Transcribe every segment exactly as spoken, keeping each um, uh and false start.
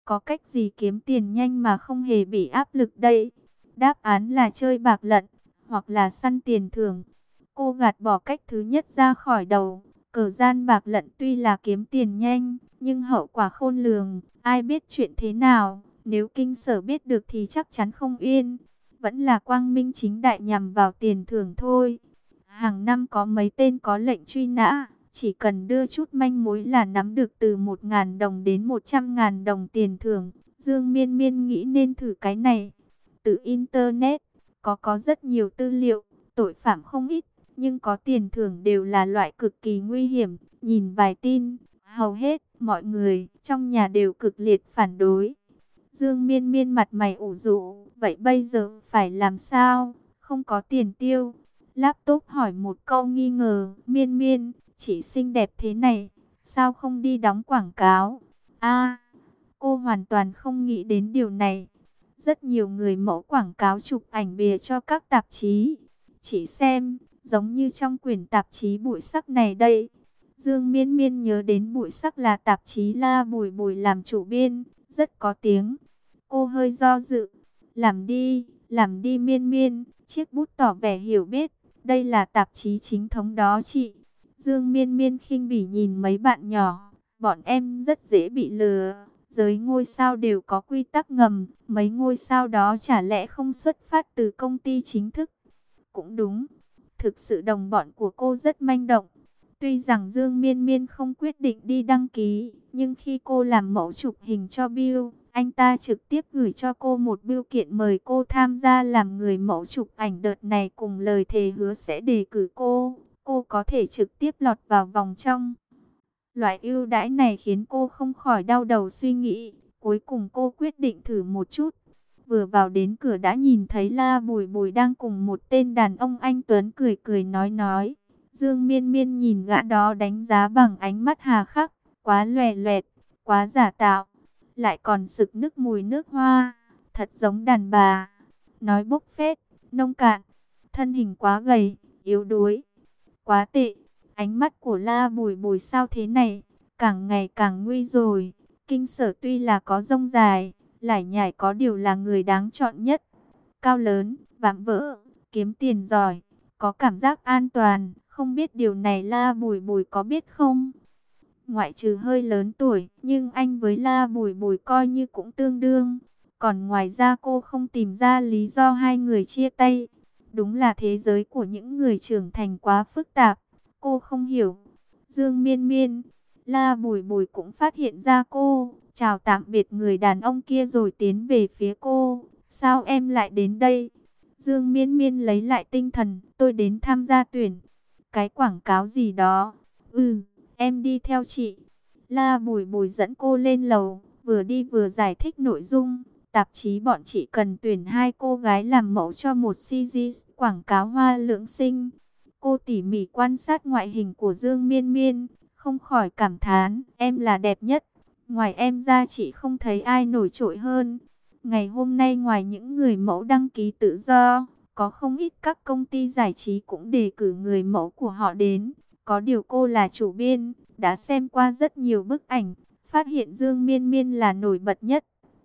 có cách gì kiếm tiền nhanh mà không hề bị áp lực đây? Đáp án là chơi bạc lận, hoặc là săn tiền thưởng. Cô gạt bỏ cách thứ nhất ra khỏi đầu. Cờ gian bạc lận tuy là kiếm tiền nhanh, nhưng hậu quả khôn lường. Ai biết chuyện thế nào, nếu kinh sở biết được thì chắc chắn không yên. Vẫn là quang minh chính đại nhằm vào tiền thưởng thôi. Hàng năm có mấy tên có lệnh truy nã, chỉ cần đưa chút manh mối là nắm được từ một nghìn đồng đến một trăm nghìn đồng tiền thưởng. Dương Miên Miên nghĩ nên thử cái này. Từ Internet, có có rất nhiều tư liệu, tội phạm không ít, nhưng có tiền thưởng đều là loại cực kỳ nguy hiểm. Nhìn vài tin, hầu hết mọi người trong nhà đều cực liệt phản đối. Dương Miên Miên mặt mày ủ rũ, vậy bây giờ phải làm sao? Không có tiền tiêu. Laptop hỏi một câu nghi ngờ, Miên Miên, chị xinh đẹp thế này, sao không đi đóng quảng cáo? A, cô hoàn toàn không nghĩ đến điều này. Rất nhiều người mẫu quảng cáo chụp ảnh bìa cho các tạp chí. Chị xem, giống như trong quyển tạp chí Bụi Sắc này đây. Dương Miên Miên nhớ đến Bụi Sắc là tạp chí La Bùi Bùi làm chủ biên, rất có tiếng. Cô hơi do dự. Làm đi, làm đi Miên Miên, chiếc bút tỏ vẻ hiểu biết. Đây là tạp chí chính thống đó chị. Dương Miên Miên khinh bỉ nhìn mấy bạn nhỏ. Bọn em rất dễ bị lừa. Giới ngôi sao đều có quy tắc ngầm. Mấy ngôi sao đó chả lẽ không xuất phát từ công ty chính thức? Cũng đúng. Thực sự đồng bọn của cô rất manh động. Tuy rằng Dương Miên Miên không quyết định đi đăng ký, nhưng khi cô làm mẫu chụp hình cho Bill, anh ta trực tiếp gửi cho cô một bưu kiện mời cô tham gia làm người mẫu chụp ảnh đợt này, cùng lời thề hứa sẽ đề cử cô. Cô có thể trực tiếp lọt vào vòng trong. Loại ưu đãi này khiến cô không khỏi đau đầu suy nghĩ. Cuối cùng cô quyết định thử một chút. Vừa vào đến cửa đã nhìn thấy La Bùi Bùi đang cùng một tên đàn ông anh tuấn cười cười nói nói. Dương Miên Miên nhìn gã đó đánh giá bằng ánh mắt hà khắc, quá lòe loẹt, quá giả tạo, lại còn sực nức mùi nước hoa, thật giống đàn bà. Nói bốc phét, nông cạn, thân hình quá gầy, yếu đuối, quá tệ. Ánh mắt của La Bùi Bùi sao thế này, càng ngày càng nguy rồi. Kinh sở tuy là có rông dài, lải nhải có điều là người đáng chọn nhất. Cao lớn, vạm vỡ, kiếm tiền giỏi, có cảm giác an toàn. Không biết điều này La Bùi Bùi có biết không? Ngoại trừ hơi lớn tuổi, nhưng anh với La Bùi Bùi coi như cũng tương đương. Còn ngoài ra cô không tìm ra lý do hai người chia tay. Đúng là thế giới của những người trưởng thành quá phức tạp. Cô không hiểu. Dương Miên Miên, La Bùi Bùi cũng phát hiện ra cô. Chào tạm biệt người đàn ông kia rồi tiến về phía cô. Sao em lại đến đây? Dương Miên Miên lấy lại tinh thần. Tôi đến tham gia tuyển. Cái quảng cáo gì đó. Ừ, em đi theo chị. La Bùi Bùi dẫn cô lên lầu, vừa đi vừa giải thích nội dung. Tạp chí bọn chị cần tuyển hai cô gái làm mẫu cho một xê giê quảng cáo hoa lưỡng sinh. Cô tỉ mỉ quan sát ngoại hình của Dương Miên Miên, không khỏi cảm thán, em là đẹp nhất. Ngoài em ra chị không thấy ai nổi trội hơn. Ngày hôm nay ngoài những người mẫu đăng ký tự do, có không ít các công ty giải trí cũng đề cử người mẫu của họ đến. Có điều cô là chủ biên, đã xem qua rất nhiều bức ảnh, phát hiện Dương Miên Miên là nổi bật nhất.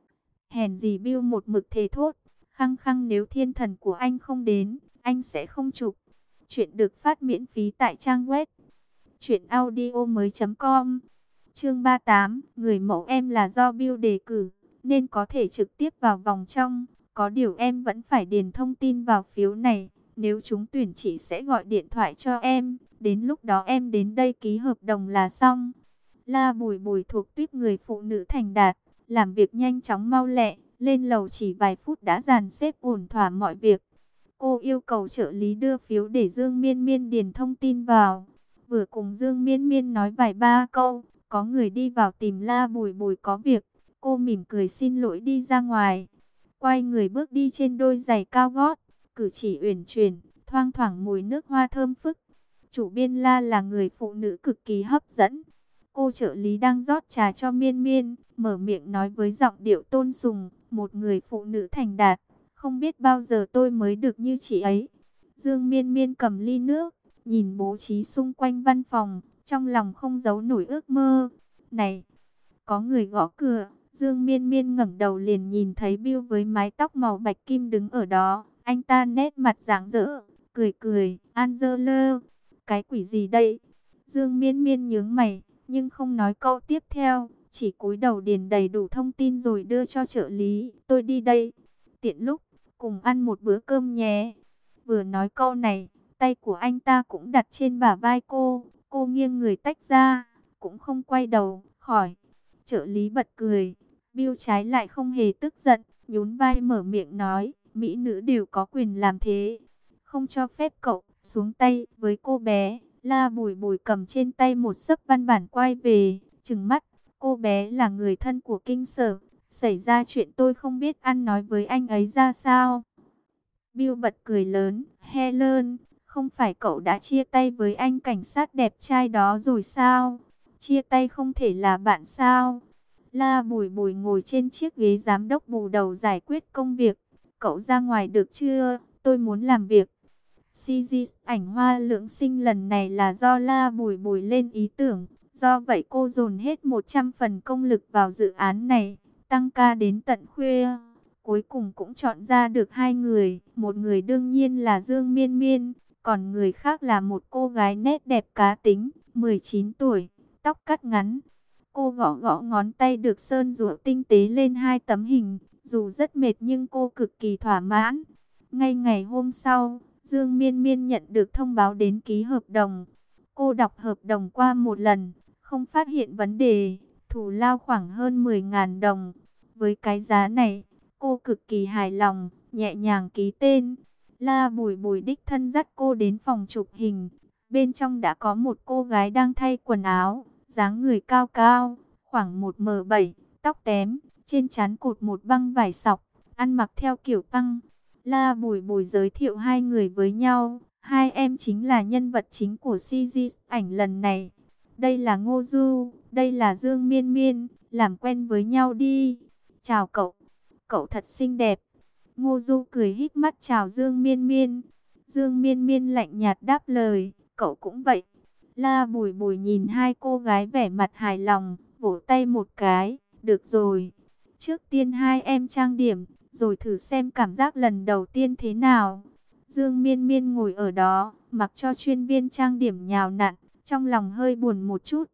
Hèn gì Bill một mực thề thốt, khăng khăng nếu thiên thần của anh không đến, anh sẽ không chụp. Chuyện được phát miễn phí tại trang web truyệnaudiomoi chấm com. Chương ba mươi tám, người mẫu em là do Bill đề cử, nên có thể trực tiếp vào vòng trong. Có điều em vẫn phải điền thông tin vào phiếu này. Nếu trúng tuyển chị sẽ gọi điện thoại cho em. Đến lúc đó em đến đây ký hợp đồng là xong. La Bùi Bùi thuộc tuýp người phụ nữ thành đạt, làm việc nhanh chóng mau lẹ. Lên lầu chỉ vài phút đã dàn xếp ổn thỏa mọi việc. Cô yêu cầu trợ lý đưa phiếu để Dương Miên Miên điền thông tin vào. Vừa cùng Dương Miên Miên nói vài ba câu, có người đi vào tìm La Bùi Bùi có việc. Cô mỉm cười xin lỗi đi ra ngoài. Quay người bước đi trên đôi giày cao gót, cử chỉ uyển chuyển, thoang thoảng mùi nước hoa thơm phức. Chủ biên La là người phụ nữ cực kỳ hấp dẫn. Cô trợ lý đang rót trà cho Miên Miên, mở miệng nói với giọng điệu tôn sùng, một người phụ nữ thành đạt, không biết bao giờ tôi mới được như chị ấy. Dương Miên Miên cầm ly nước, nhìn bố trí xung quanh văn phòng, trong lòng không giấu nổi ước mơ. Này, có người gõ cửa. Dương Miên Miên ngẩng đầu liền nhìn thấy Bill với mái tóc màu bạch kim đứng ở đó. Anh ta nét mặt rạng rỡ, cười cười, Angela, cái quỷ gì đây? Dương Miên Miên nhướng mày, nhưng không nói câu tiếp theo, chỉ cúi đầu điền đầy đủ thông tin rồi đưa cho trợ lý. Tôi đi đây, tiện lúc, cùng ăn một bữa cơm nhé. Vừa nói câu này, tay của anh ta cũng đặt trên bả vai cô, cô nghiêng người tách ra, cũng không quay đầu, khỏi. Trợ lý bật cười, Bill trái lại không hề tức giận, nhún vai mở miệng nói, mỹ nữ đều có quyền làm thế, không cho phép cậu xuống tay với cô bé. La Bùi Bùi cầm trên tay một xấp văn bản quay về, trừng mắt, cô bé là người thân của kinh sở, xảy ra chuyện tôi không biết ăn nói với anh ấy ra sao. Bill bật cười lớn, Helen, không phải cậu đã chia tay với anh cảnh sát đẹp trai đó rồi sao? Chia tay không thể là bạn sao? La Bùi Bùi ngồi trên chiếc ghế giám đốc bù đầu giải quyết công việc. Cậu ra ngoài được chưa? Tôi muốn làm việc. xê giê ảnh hoa lưỡng sinh lần này là do La Bùi Bùi lên ý tưởng. Do vậy cô dồn hết một trăm phần công lực vào dự án này, tăng ca đến tận khuya. Cuối cùng cũng chọn ra được hai người. Một người đương nhiên là Dương Miên Miên, còn người khác là một cô gái nét đẹp cá tính, mười chín tuổi, tóc cắt ngắn. Cô gõ gõ ngón tay được sơn rũa tinh tế lên hai tấm hình, dù rất mệt nhưng cô cực kỳ thỏa mãn. Ngay ngày hôm sau, Dương Miên Miên nhận được thông báo đến ký hợp đồng. Cô đọc hợp đồng qua một lần, không phát hiện vấn đề, thù lao khoảng hơn mười nghìn đồng. Với cái giá này, cô cực kỳ hài lòng, nhẹ nhàng ký tên. La Bùi Bùi đích thân dắt cô đến phòng chụp hình. Bên trong đã có một cô gái đang thay quần áo, dáng người cao cao, khoảng một mét bảy, tóc tém, trên trán cột một băng vải sọc, ăn mặc theo kiểu băng. La Bùi Bùi giới thiệu hai người với nhau, hai em chính là nhân vật chính của xê giê ảnh lần này. Đây là Ngô Du, đây là Dương Miên Miên, làm quen với nhau đi. Chào cậu, cậu thật xinh đẹp. Ngô Du cười híp mắt chào Dương Miên Miên. Dương Miên Miên lạnh nhạt đáp lời, cậu cũng vậy. La Bùi Bùi nhìn hai cô gái vẻ mặt hài lòng, vỗ tay một cái, được rồi. Trước tiên hai em trang điểm, rồi thử xem cảm giác lần đầu tiên thế nào. Dương Miên Miên ngồi ở đó, mặc cho chuyên viên trang điểm nhào nặn, trong lòng hơi buồn một chút.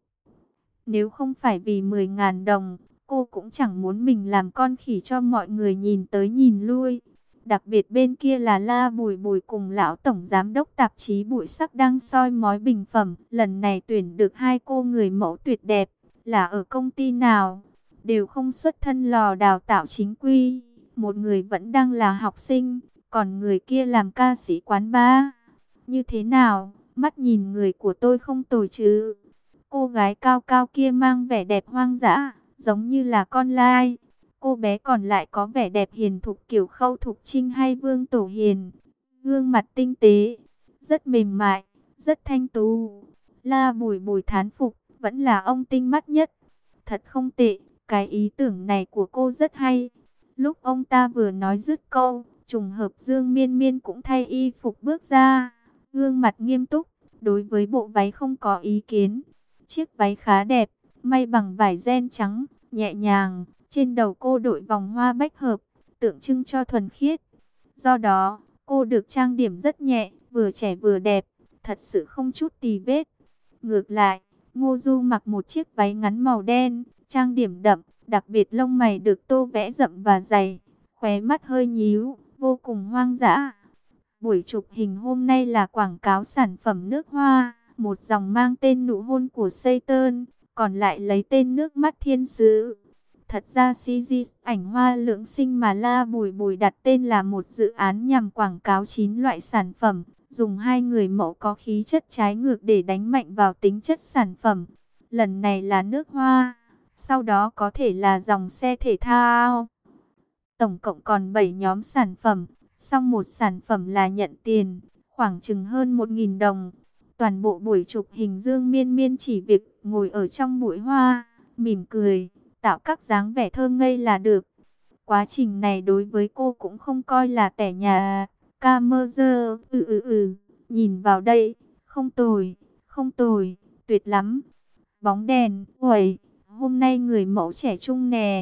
Nếu không phải vì mười nghìn đồng, cô cũng chẳng muốn mình làm con khỉ cho mọi người nhìn tới nhìn lui. Đặc biệt bên kia là La Bùi Bùi cùng lão tổng giám đốc tạp chí Bụi Sắc đang soi mói bình phẩm. Lần này tuyển được hai cô người mẫu tuyệt đẹp, là ở công ty nào, đều không xuất thân lò đào tạo chính quy. Một người vẫn đang là học sinh, còn người kia làm ca sĩ quán bar. Như thế nào, mắt nhìn người của tôi không tồi chứ? Cô gái cao cao kia mang vẻ đẹp hoang dã, giống như là con lai. Cô bé còn lại có vẻ đẹp hiền thục kiểu Khâu Thục Trinh hay Vương Tổ Hiền. Gương mặt tinh tế, rất mềm mại, rất thanh tú. La Bùi Bùi thán phục, vẫn là ông tinh mắt nhất. Thật không tệ, cái ý tưởng này của cô rất hay. Lúc ông ta vừa nói dứt câu, trùng hợp Dương Miên Miên cũng thay y phục bước ra. Gương mặt nghiêm túc, đối với bộ váy không có ý kiến. Chiếc váy khá đẹp, may bằng vải ren trắng, nhẹ nhàng. Trên đầu cô đội vòng hoa bách hợp, tượng trưng cho thuần khiết. Do đó, cô được trang điểm rất nhẹ, vừa trẻ vừa đẹp, thật sự không chút tì vết. Ngược lại, Ngô Du mặc một chiếc váy ngắn màu đen, trang điểm đậm, đặc biệt lông mày được tô vẽ rậm và dày, khóe mắt hơi nhíu, vô cùng hoang dã. Buổi chụp hình hôm nay là quảng cáo sản phẩm nước hoa, một dòng mang tên nụ hôn của Satan, còn lại lấy tên nước mắt thiên sứ. Thật ra xê giê ảnh hoa lưỡng sinh mà La Bùi Bùi đặt tên là một dự án nhằm quảng cáo chín loại sản phẩm, dùng hai người mẫu có khí chất trái ngược để đánh mạnh vào tính chất sản phẩm. Lần này là nước hoa, sau đó có thể là dòng xe thể thao. Tổng cộng còn bảy nhóm sản phẩm, xong một sản phẩm là nhận tiền, khoảng chừng hơn một nghìn đồng. Toàn bộ buổi chụp hình Dương Miên Miên chỉ việc ngồi ở trong bụi hoa, mỉm cười, tạo các dáng vẻ thơ ngây là được. Quá trình này đối với cô cũng không coi là tẻ nhà. Camera, ừ ừ ừ, nhìn vào đây, không tồi, không tồi, tuyệt lắm. Bóng đèn, uầy, hôm nay người mẫu trẻ trung nè,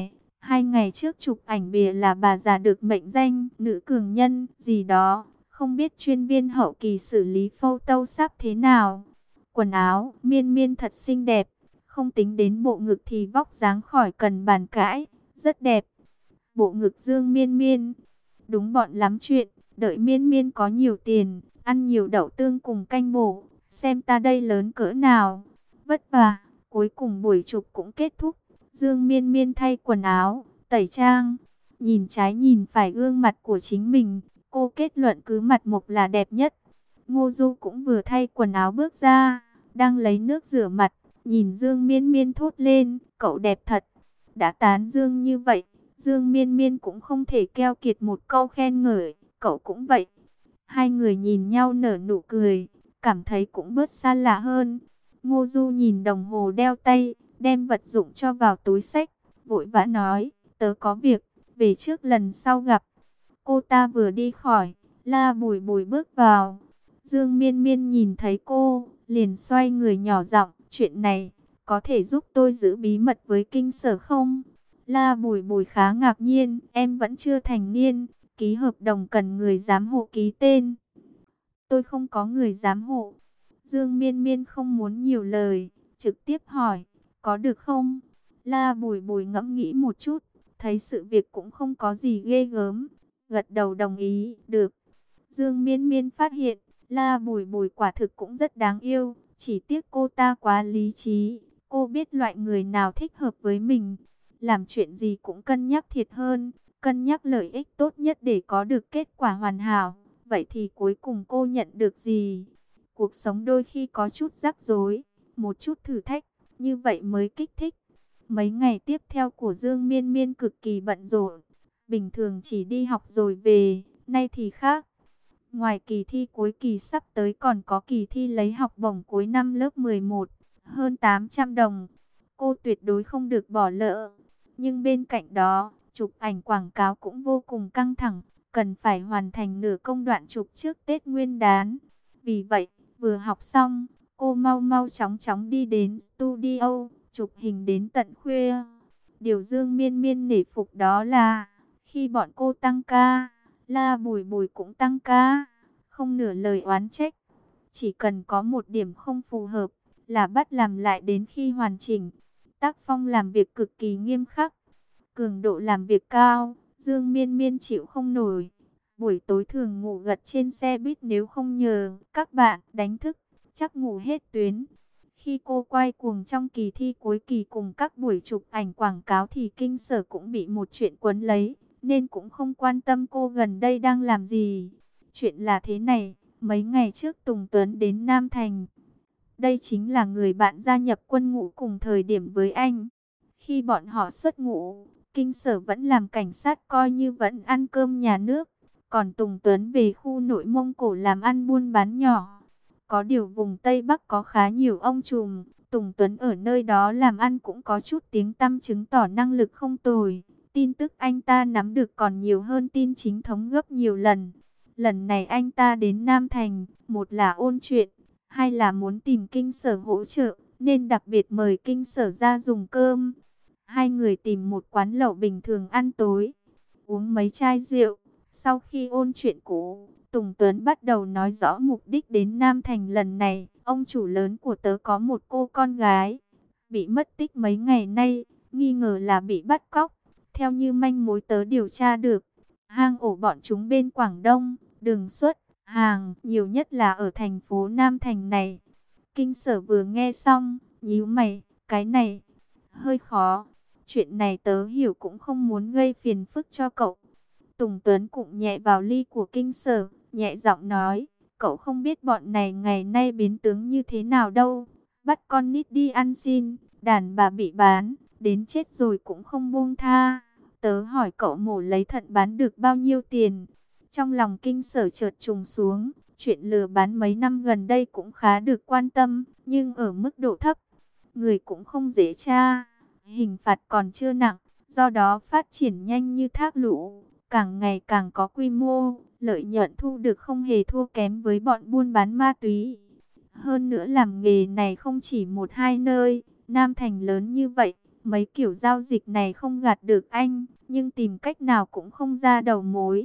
Hai ngày trước chụp ảnh bìa là bà già được mệnh danh nữ cường nhân gì đó. Không biết chuyên viên hậu kỳ xử lý Photoshop thế nào. Quần áo Miên Miên thật xinh đẹp. Không tính đến bộ ngực thì vóc dáng khỏi cần bàn cãi. Rất đẹp. Bộ ngực Dương Miên Miên. Đúng bọn lắm chuyện. Đợi Miên Miên có nhiều tiền. Ăn nhiều đậu tương cùng canh bổ. Xem ta đây lớn cỡ nào. Vất vả. Cuối cùng buổi chụp cũng kết thúc. Dương Miên Miên thay quần áo, tẩy trang. Nhìn trái nhìn phải gương mặt của chính mình. Cô kết luận cứ mặt mộc là đẹp nhất. Ngô Du cũng vừa thay quần áo bước ra. Đang lấy nước rửa mặt. Nhìn Dương Miên Miên thốt lên. Cậu đẹp thật. Đã tán Dương như vậy. Dương Miên Miên cũng không thể keo kiệt một câu khen ngợi. Cậu cũng vậy. Hai người nhìn nhau nở nụ cười. Cảm thấy cũng bớt xa lạ hơn. Ngô Du nhìn đồng hồ đeo tay. Đem vật dụng cho vào túi xách. Vội vã nói. Tớ có việc. Về trước lần sau gặp. Cô ta vừa đi khỏi. La Bùi Bùi bước vào. Dương Miên Miên nhìn thấy cô. Liền xoay người nhỏ giọng. Chuyện này. Có thể giúp tôi giữ bí mật với Kinh Sở không? La Bùi Bùi khá ngạc nhiên. Em vẫn chưa thành niên. Ký hợp đồng cần người giám hộ ký tên. Tôi không có người giám hộ. Dương Miên Miên không muốn nhiều lời. Trực tiếp hỏi. Có được không? La Bùi Bùi ngẫm nghĩ một chút. Thấy sự việc cũng không có gì ghê gớm. Gật đầu đồng ý. Được. Dương Miên Miên phát hiện. La Bùi Bùi quả thực cũng rất đáng yêu. Chỉ tiếc cô ta quá lý trí. Cô biết loại người nào thích hợp với mình. Làm chuyện gì cũng cân nhắc thiệt hơn. Cân nhắc lợi ích tốt nhất để có được kết quả hoàn hảo. Vậy thì cuối cùng cô nhận được gì? Cuộc sống đôi khi có chút rắc rối. Một chút thử thách. Như vậy mới kích thích. Mấy ngày tiếp theo của Dương Miên Miên cực kỳ bận rộn. Bình thường chỉ đi học rồi về. Nay thì khác. Ngoài kỳ thi cuối kỳ sắp tới còn có kỳ thi lấy học bổng cuối năm lớp mười một. Hơn tám trăm đồng. Cô tuyệt đối không được bỏ lỡ. Nhưng bên cạnh đó, chụp ảnh quảng cáo cũng vô cùng căng thẳng. Cần phải hoàn thành nửa công đoạn chụp trước Tết Nguyên đán. Vì vậy, vừa học xong, cô mau mau chóng chóng đi đến studio, chụp hình đến tận khuya. Điều Dương Miên Miên nể phục đó là, khi bọn cô tăng ca, La Bùi Bùi cũng tăng ca, không nửa lời oán trách. Chỉ cần có một điểm không phù hợp, là bắt làm lại đến khi hoàn chỉnh. Tác phong làm việc cực kỳ nghiêm khắc, cường độ làm việc cao, Dương Miên Miên chịu không nổi. Buổi tối thường ngủ gật trên xe buýt nếu không nhờ các bạn đánh thức, chắc ngủ hết tuyến. Khi cô quay cuồng trong kỳ thi cuối kỳ cùng các buổi chụp ảnh quảng cáo thì Kinh Sở cũng bị một chuyện quấn lấy, nên cũng không quan tâm cô gần đây đang làm gì. Chuyện là thế này, mấy ngày trước Tùng Tuấn đến Nam Thành. Đây chính là người bạn gia nhập quân ngũ cùng thời điểm với anh. Khi bọn họ xuất ngũ, Kinh Sở vẫn làm cảnh sát coi như vẫn ăn cơm nhà nước. Còn Tùng Tuấn về khu nội Mông Cổ làm ăn buôn bán nhỏ. Có điều vùng Tây Bắc có khá nhiều ông trùm. Tùng Tuấn ở nơi đó làm ăn cũng có chút tiếng tăm, chứng tỏ năng lực không tồi. Tin tức anh ta nắm được còn nhiều hơn tin chính thống gấp nhiều lần. Lần này anh ta đến Nam Thành, một là ôn chuyện, hai là muốn tìm Kinh Sở hỗ trợ, nên đặc biệt mời Kinh Sở ra dùng cơm. Hai người tìm một quán lẩu bình thường ăn tối, uống mấy chai rượu. Sau khi ôn chuyện cũ, Tùng Tuấn bắt đầu nói rõ mục đích đến Nam Thành lần này. Ông chủ lớn của tớ có một cô con gái, bị mất tích mấy ngày nay, nghi ngờ là bị bắt cóc. Theo như manh mối tớ điều tra được, hang ổ bọn chúng bên Quảng Đông, đường xuất hàng nhiều nhất là ở thành phố Nam Thành này. Kinh Sở vừa nghe xong, nhíu mày, cái này hơi khó. Chuyện này tớ hiểu cũng không muốn gây phiền phức cho cậu. Tùng Tuấn cũng nhẹ vào ly của Kinh Sở, nhẹ giọng nói, cậu không biết bọn này ngày nay biến tướng như thế nào đâu. Bắt con nít đi ăn xin, đàn bà bị bán, đến chết rồi cũng không buông tha. Tớ hỏi cậu mổ lấy thận bán được bao nhiêu tiền? Trong lòng Kinh Sở chợt trùng xuống, chuyện lừa bán mấy năm gần đây cũng khá được quan tâm, nhưng ở mức độ thấp, người cũng không dễ tra, hình phạt còn chưa nặng, do đó phát triển nhanh như thác lũ, càng ngày càng có quy mô, lợi nhuận thu được không hề thua kém với bọn buôn bán ma túy. Hơn nữa làm nghề này không chỉ một hai nơi, Nam Thành lớn như vậy, Mấy kiểu giao dịch này không gạt được anh, nhưng tìm cách nào cũng không ra đầu mối.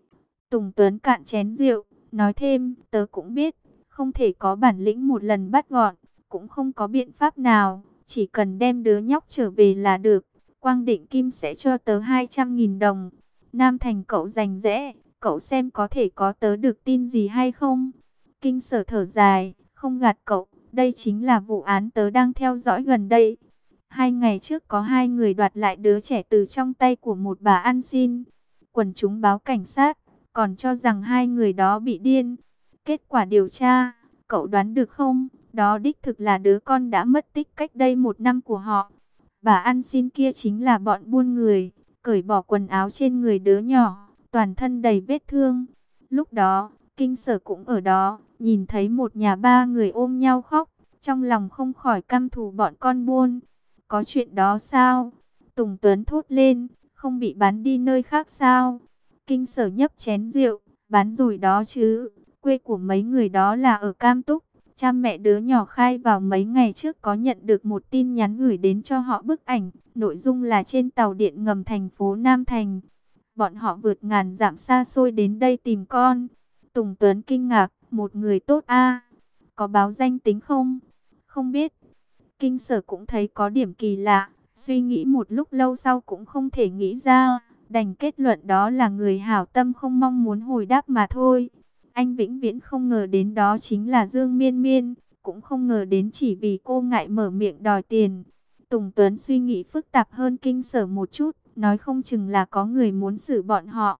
Tùng Tuấn cạn chén rượu, nói thêm, tớ cũng biết, không thể có bản lĩnh một lần bắt gọn, cũng không có biện pháp nào, chỉ cần đem đứa nhóc trở về là được. Quang Định Kim sẽ cho tớ hai trăm nghìn đồng. Nam Thành cậu rành rẽ, cậu xem có thể có tớ được tin gì hay không? Kinh Sở thở dài, không gạt cậu, đây chính là vụ án tớ đang theo dõi gần đây. Hai ngày trước có hai người đoạt lại đứa trẻ từ trong tay của một bà ăn xin. Quần chúng báo cảnh sát, còn cho rằng hai người đó bị điên. Kết quả điều tra, cậu đoán được không? Đó đích thực là đứa con đã mất tích cách đây một năm của họ. Bà ăn xin kia chính là bọn buôn người, cởi bỏ quần áo trên người đứa nhỏ, toàn thân đầy vết thương. Lúc đó, Kinh Sở cũng ở đó, nhìn thấy một nhà ba người ôm nhau khóc, trong lòng không khỏi căm thù bọn con buôn. Có chuyện đó sao? Tùng Tuấn thốt lên, không bị bán đi nơi khác sao? Kinh Sở nhấp chén rượu, bán rồi đó chứ, quê của mấy người đó là ở Cam Túc. Cha mẹ đứa nhỏ khai vào mấy ngày trước có nhận được một tin nhắn gửi đến cho họ bức ảnh, nội dung là trên tàu điện ngầm thành phố Nam Thành. Bọn họ vượt ngàn dặm xa xôi đến đây tìm con. Tùng Tuấn kinh ngạc, một người tốt a, có báo danh tính không? Không biết. Kinh Sở cũng thấy có điểm kỳ lạ, suy nghĩ một lúc lâu sau cũng không thể nghĩ ra, đành kết luận đó là người hảo tâm không mong muốn hồi đáp mà thôi. Anh vĩnh viễn không ngờ đến đó chính là Dương Miên Miên, cũng không ngờ đến chỉ vì cô ngại mở miệng đòi tiền. Tùng Tuấn suy nghĩ phức tạp hơn Kinh Sở một chút, nói không chừng là có người muốn xử bọn họ.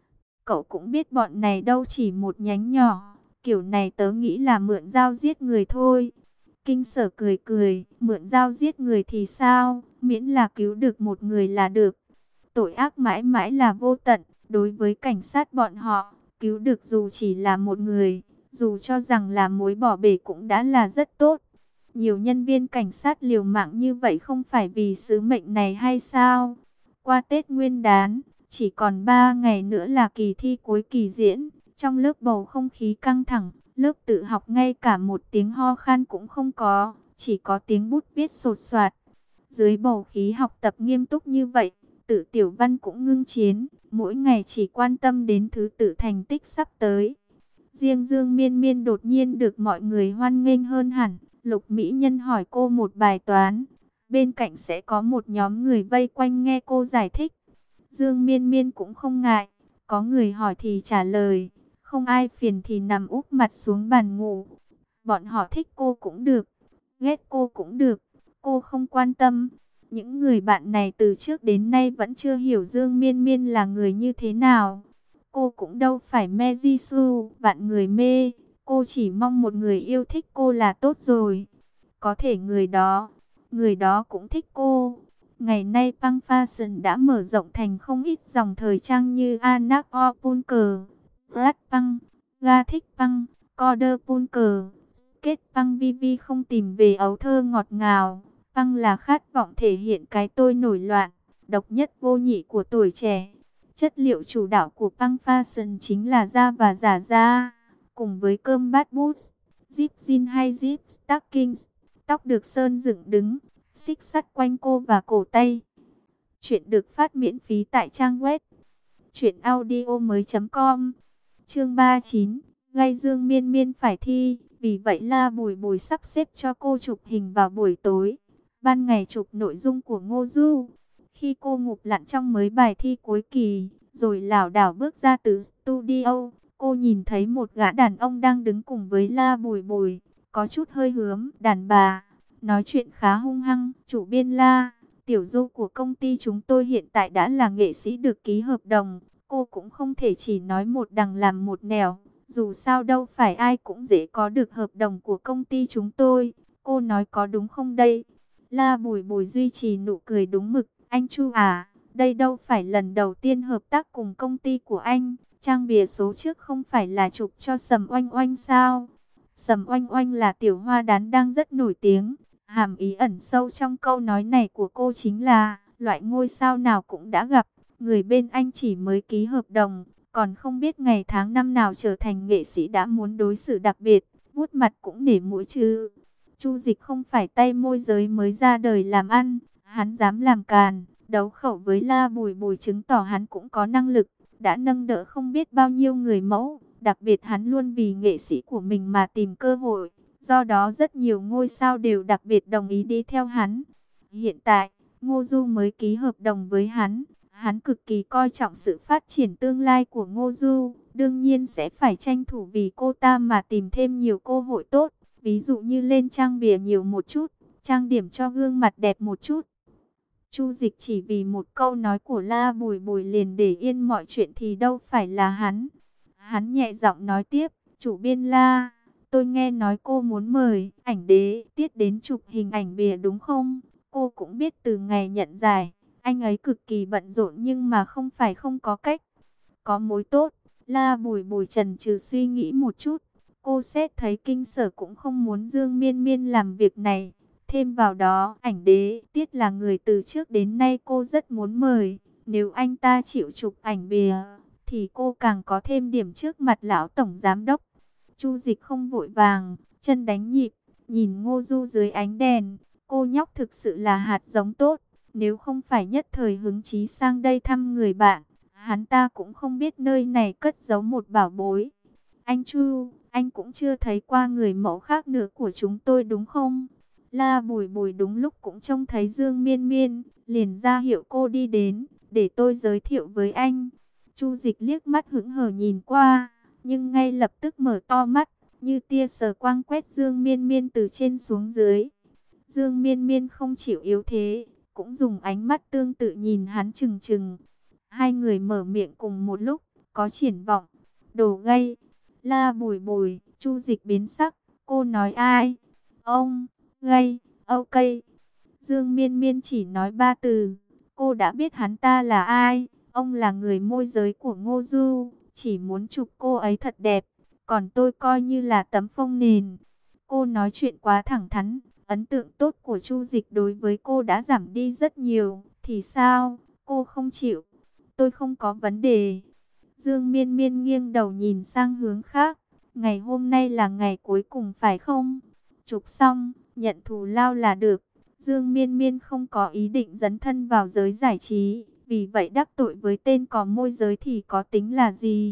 Cậu cũng biết bọn này đâu chỉ một nhánh nhỏ, kiểu này tớ nghĩ là mượn dao giết người thôi. Kinh Sở cười cười, mượn dao giết người thì sao, miễn là cứu được một người là được. Tội ác mãi mãi là vô tận, đối với cảnh sát bọn họ, cứu được dù chỉ là một người, dù cho rằng là mối bỏ bể cũng đã là rất tốt. Nhiều nhân viên cảnh sát liều mạng như vậy không phải vì sứ mệnh này hay sao? Qua Tết Nguyên đán, chỉ còn ba ngày nữa là kỳ thi cuối kỳ diễn. Trong lớp bầu không khí căng thẳng, lớp tự học ngay cả một tiếng ho khan cũng không có, chỉ có tiếng bút viết sột soạt. Dưới bầu khí học tập nghiêm túc như vậy, Tự Tiểu Văn cũng ngưng chiến, mỗi ngày chỉ quan tâm đến thứ tự thành tích sắp tới. Riêng Dương Miên Miên đột nhiên được mọi người hoan nghênh hơn hẳn. Lục Mỹ Nhân hỏi cô một bài toán, bên cạnh sẽ có một nhóm người vây quanh nghe cô giải thích. Dương Miên Miên cũng không ngại, có người hỏi thì trả lời, không ai phiền thì nằm úp mặt xuống bàn ngủ. Bọn họ thích cô cũng được, ghét cô cũng được, cô không quan tâm. Những người bạn này từ trước đến nay vẫn chưa hiểu Dương Miên Miên là người như thế nào. Cô cũng đâu phải mê Jisoo, vạn người mê. Cô chỉ mong một người yêu thích cô là tốt rồi. Có thể người đó, người đó cũng thích cô. Ngày nay Pang Fashion đã mở rộng thành không ít dòng thời trang như Anak Punker, Flat Pang, Gathic Pang, Corder Punker, Skate Pang. Vivi không tìm về ấu thơ ngọt ngào. Pang là khát vọng thể hiện cái tôi nổi loạn, độc nhất vô nhị của tuổi trẻ. Chất liệu chủ đạo của Pang Fashion chính là da và giả da, cùng với cơm bát boots, zip jean hay zip stockings. Tóc được sơn dựng đứng, xích sắt quanh cô và cổ tay. Chuyện được phát miễn phí tại trang web truyệnaudiomoi.com. Chương ba mươi chín, gây Dương Miên Miên phải thi, vì vậy La Bùi Bùi sắp xếp cho cô chụp hình vào buổi tối, ban ngày chụp nội dung của Ngô Du. Khi cô ngụp lặn trong mấy bài thi cuối kỳ, rồi lảo đảo bước ra từ studio, cô nhìn thấy một gã đàn ông đang đứng cùng với La Bùi Bùi, có chút hơi hướng đàn bà, nói chuyện khá hung hăng. Chủ biên La, tiểu Du của công ty chúng tôi hiện tại đã là nghệ sĩ được ký hợp đồng, cô cũng không thể chỉ nói một đằng làm một nẻo, dù sao đâu phải ai cũng dễ có được hợp đồng của công ty chúng tôi, cô nói có đúng không đây? La Bùi Bùi duy trì nụ cười đúng mực. Anh Chu à, đây đâu phải lần đầu tiên hợp tác cùng công ty của anh, trang bìa số trước không phải là chụp cho Sầm Oanh Oanh sao? Sầm Oanh Oanh là tiểu hoa đán đang rất nổi tiếng, hàm ý ẩn sâu trong câu nói này của cô chính là, loại ngôi sao nào cũng đã gặp, người bên anh chỉ mới ký hợp đồng, còn không biết ngày tháng năm nào trở thành nghệ sĩ đã muốn đối xử đặc biệt, vuốt mặt cũng nể mũi chứ. Chu Dịch không phải tay môi giới mới ra đời làm ăn, Hắn dám làm càn, đấu khẩu với La Bùi Bùi chứng tỏ hắn cũng có năng lực, đã nâng đỡ không biết bao nhiêu người mẫu. Đặc biệt hắn luôn vì nghệ sĩ của mình mà tìm cơ hội, do đó rất nhiều ngôi sao đều đặc biệt đồng ý đi theo hắn. Hiện tại, Ngô Du mới ký hợp đồng với hắn, hắn cực kỳ coi trọng sự phát triển tương lai của Ngô Du, đương nhiên sẽ phải tranh thủ vì cô ta mà tìm thêm nhiều cơ hội tốt, ví dụ như lên trang bìa nhiều một chút, trang điểm cho gương mặt đẹp một chút. Chu Dịch chỉ vì một câu nói của La Bùi Bùi liền để yên mọi chuyện thì đâu phải là hắn. Hắn nhẹ giọng nói tiếp, chủ biên La, tôi nghe nói cô muốn mời ảnh đế Tiết đến chụp hình ảnh bìa đúng không? Cô cũng biết từ ngày nhận giải, anh ấy cực kỳ bận rộn nhưng mà không phải không có cách. Có mối tốt, La Bùi Bùi chần chừ suy nghĩ một chút. Cô xét thấy kinh sở cũng không muốn Dương Miên Miên làm việc này. Thêm vào đó, ảnh đế Tiết là người từ trước đến nay cô rất muốn mời. Nếu anh ta chịu chụp ảnh bìa, thì cô càng có thêm điểm trước mặt lão tổng giám đốc. Chu Dịch không vội vàng, chân đánh nhịp, nhìn Ngô Du dưới ánh đèn. Cô nhóc thực sự là hạt giống tốt. Nếu không phải nhất thời hứng chí sang đây thăm người bạn, hắn ta cũng không biết nơi này cất giấu một bảo bối. Anh Chu, anh cũng chưa thấy qua người mẫu khác nữa của chúng tôi đúng không? La Bùi Bùi đúng lúc cũng trông thấy Dương Miên Miên, liền ra hiệu cô đi đến, để tôi giới thiệu với anh. Chu Dịch liếc mắt hững hờ nhìn qua, nhưng ngay lập tức mở to mắt, như tia sờ quang quét Dương Miên Miên từ trên xuống dưới. Dương Miên Miên không chịu yếu thế, cũng dùng ánh mắt tương tự nhìn hắn chừng chừng. Hai người mở miệng cùng một lúc, có triển vọng. Đồ gay. La Bùi Bùi, Chu Dịch biến sắc, cô nói ai? Ông, gay, ok. Dương Miên Miên chỉ nói ba từ, cô đã biết hắn ta là ai. Ông là người môi giới của Ngô Du, chỉ muốn chụp cô ấy thật đẹp, còn tôi coi như là tấm phông nền. Cô nói chuyện quá thẳng thắn, ấn tượng tốt của Chu Dịch đối với cô đã giảm đi rất nhiều. Thì sao, cô không chịu? Tôi không có vấn đề. Dương Miên Miên nghiêng đầu nhìn sang hướng khác. Ngày hôm nay là ngày cuối cùng phải không? Chụp xong, nhận thù lao là được. Dương Miên Miên không có ý định dấn thân vào giới giải trí, vì vậy đắc tội với tên có môi giới thì có tính là gì?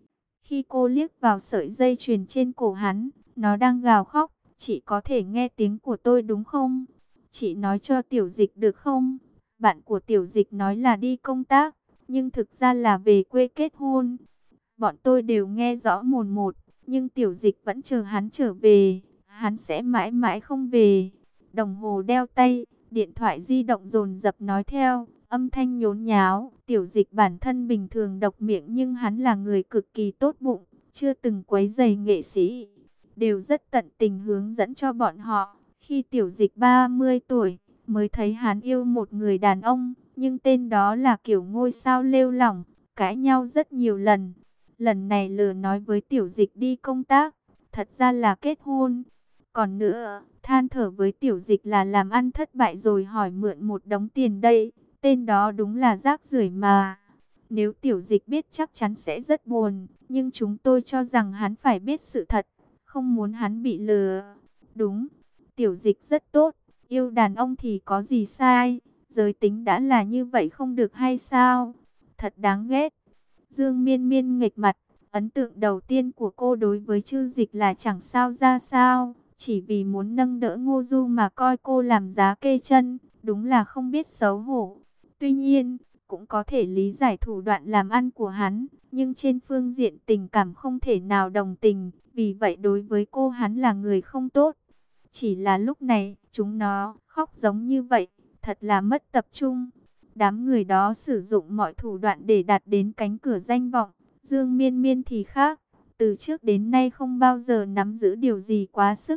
Khi cô liếc vào sợi dây chuyền trên cổ hắn, nó đang gào khóc. Chị có thể nghe tiếng của tôi đúng không? Chị nói cho Tiểu Dịch được không? Bạn của Tiểu Dịch nói là đi công tác, nhưng thực ra là về quê kết hôn. Bọn tôi đều nghe rõ mồn một, nhưng Tiểu Dịch vẫn chờ hắn trở về. Hắn sẽ mãi mãi không về. Đồng hồ đeo tay, điện thoại di động dồn dập nói theo, âm thanh nhốn nháo. Tiểu Dịch bản thân bình thường độc miệng nhưng hắn là người cực kỳ tốt bụng, chưa từng quấy rầy nghệ sĩ, đều rất tận tình hướng dẫn cho bọn họ. Khi Tiểu Dịch ba mươi tuổi, mới thấy hắn yêu một người đàn ông, nhưng tên đó là kiểu ngôi sao lêu lỏng, cãi nhau rất nhiều lần. Lần này lừa nói với Tiểu Dịch đi công tác, thật ra là kết hôn. Còn nữa, than thở với Tiểu Dịch là làm ăn thất bại rồi hỏi mượn một đống tiền đây. Tên đó đúng là rác rưởi mà. Nếu Tiểu Dịch biết chắc chắn sẽ rất buồn, nhưng chúng tôi cho rằng hắn phải biết sự thật, không muốn hắn bị lừa. Đúng, Tiểu Dịch rất tốt, yêu đàn ông thì có gì sai, giới tính đã là như vậy không được hay sao? Thật đáng ghét. Dương Miên Miên nghịch mặt, ấn tượng đầu tiên của cô đối với Chu Dịch là chẳng sao ra sao, chỉ vì muốn nâng đỡ Ngô Du mà coi cô làm giá kê chân, đúng là không biết xấu hổ. Tuy nhiên, cũng có thể lý giải thủ đoạn làm ăn của hắn, nhưng trên phương diện tình cảm không thể nào đồng tình, vì vậy đối với cô hắn là người không tốt. Chỉ là lúc này, chúng nó khóc giống như vậy, thật là mất tập trung. Đám người đó sử dụng mọi thủ đoạn để đạt đến cánh cửa danh vọng. Dương Miên Miên thì khác, từ trước đến nay không bao giờ nắm giữ điều gì quá sức.